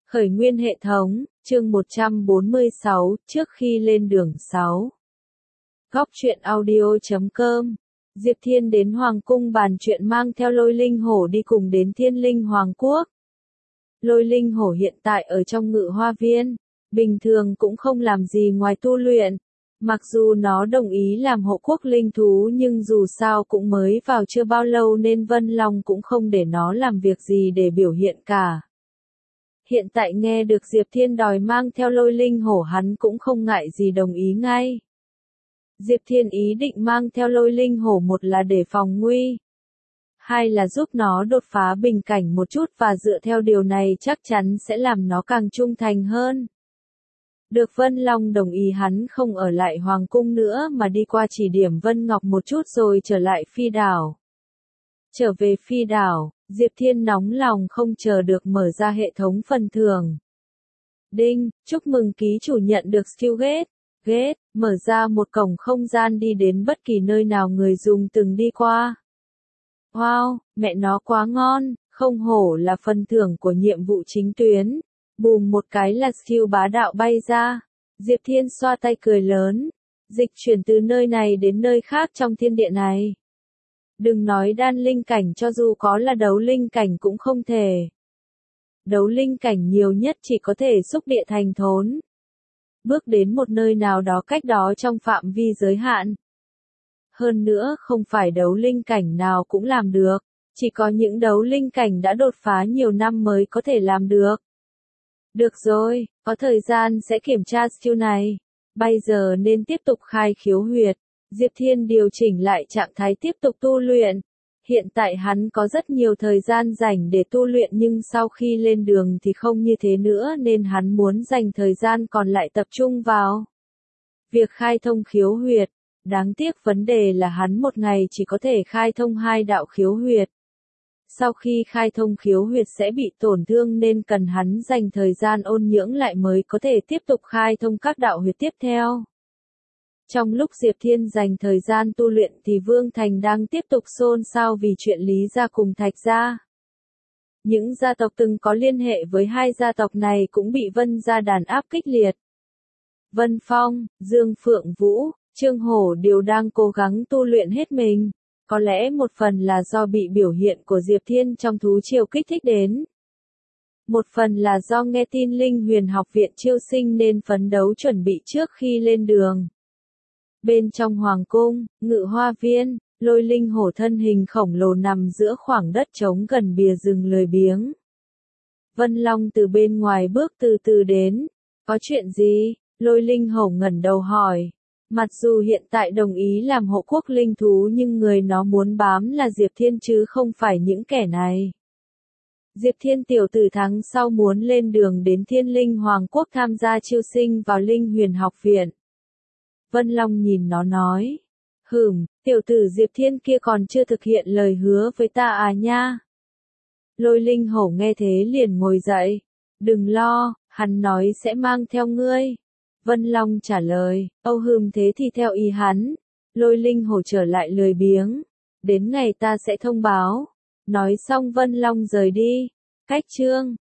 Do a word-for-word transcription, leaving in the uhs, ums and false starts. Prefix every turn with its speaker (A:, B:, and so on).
A: Khởi nguyên hệ thống, chương một trăm bốn mươi sáu, trước khi lên đường sáu. Góc truyện audio chấm com. Diệp Thiên đến Hoàng cung bàn chuyện mang theo Lôi Linh Hổ đi cùng đến Thiên Linh Hoàng quốc. Lôi Linh Hổ hiện tại ở trong Ngự Hoa Viên, bình thường cũng không làm gì ngoài tu luyện. Mặc dù nó đồng ý làm hộ quốc linh thú nhưng dù sao cũng mới vào chưa bao lâu nên Vân Long cũng không để nó làm việc gì để biểu hiện cả. Hiện tại nghe được Diệp Thiên đòi mang theo Lôi Linh Hổ hắn cũng không ngại gì đồng ý ngay. Diệp Thiên ý định mang theo Lôi Linh Hổ một là để phòng nguy, hai là giúp nó đột phá bình cảnh một chút và dựa theo điều này chắc chắn sẽ làm nó càng trung thành hơn. Được Vân Long đồng ý hắn không ở lại Hoàng cung nữa mà đi qua chỉ điểm Vân Ngọc một chút rồi trở lại Phi đảo. Trở về Phi đảo, Diệp Thiên nóng lòng không chờ được mở ra hệ thống phần thưởng. Đinh, chúc mừng ký chủ nhận được skill Gate. Gate, mở ra một cổng không gian đi đến bất kỳ nơi nào người dùng từng đi qua. Wow, mẹ nó quá ngon, không hổ là phần thưởng của nhiệm vụ chính tuyến. Bùm một cái là skill bá đạo bay ra. Diệp Thiên xoa tay cười lớn. Dịch chuyển từ nơi này đến nơi khác trong thiên địa này. Đừng nói đan linh cảnh, cho dù có là đấu linh cảnh cũng không thể. Đấu linh cảnh nhiều nhất chỉ có thể xúc địa thành thốn. Bước đến một nơi nào đó cách đó trong phạm vi giới hạn. Hơn nữa không phải đấu linh cảnh nào cũng làm được. Chỉ có những đấu linh cảnh đã đột phá nhiều năm mới có thể làm được. Được rồi, có thời gian sẽ kiểm tra skill này. Bây giờ nên tiếp tục khai khiếu huyệt. Diệp Thiên điều chỉnh lại trạng thái tiếp tục tu luyện. Hiện tại hắn có rất nhiều thời gian rảnh để tu luyện nhưng sau khi lên đường thì không như thế nữa nên hắn muốn dành thời gian còn lại tập trung vào việc khai thông khiếu huyệt. Đáng tiếc vấn đề là hắn một ngày chỉ có thể khai thông hai đạo khiếu huyệt. Sau khi khai thông khiếu huyệt sẽ bị tổn thương nên cần hắn dành thời gian ôn nhưỡng lại mới có thể tiếp tục khai thông các đạo huyệt tiếp theo. Trong lúc Diệp Thiên dành thời gian tu luyện thì Vương Thành đang tiếp tục xôn xao vì chuyện Lý gia cùng Thạch gia. Những gia tộc từng có liên hệ với hai gia tộc này cũng bị Vân gia đàn áp kịch liệt. Vân Phong, Dương Phượng Vũ, Trương Hổ đều đang cố gắng tu luyện hết mình. Có lẽ một phần là do bị biểu hiện của Diệp Thiên trong thú triều kích thích đến. Một phần là do nghe tin Linh Huyền học viện chiêu sinh nên phấn đấu chuẩn bị trước khi lên đường. Bên trong Hoàng cung, Ngự Hoa Viên, Lôi Linh Hổ thân hình khổng lồ nằm giữa khoảng đất trống gần bìa rừng lười biếng. Vân Long từ bên ngoài bước từ từ đến. Có chuyện gì? Lôi Linh Hổ ngẩng đầu hỏi. Mặc dù hiện tại đồng ý làm hộ quốc linh thú nhưng người nó muốn bám là Diệp Thiên chứ không phải những kẻ này. Diệp Thiên tiểu tử tháng sau muốn lên đường đến Thiên Linh Hoàng quốc tham gia chiêu sinh vào Linh Huyền học viện. Vân Long nhìn nó nói. Hửm, tiểu tử Diệp Thiên kia còn chưa thực hiện lời hứa với ta à nha. Lôi Linh Hổ nghe thế liền ngồi dậy. Đừng lo, hắn nói sẽ mang theo ngươi. Vân Long trả lời, âu hừm thế thì theo ý hắn. Lôi Linh Hổ trở lại lười biếng. Đến ngày ta sẽ thông báo. Nói xong Vân Long rời đi. Cách chương.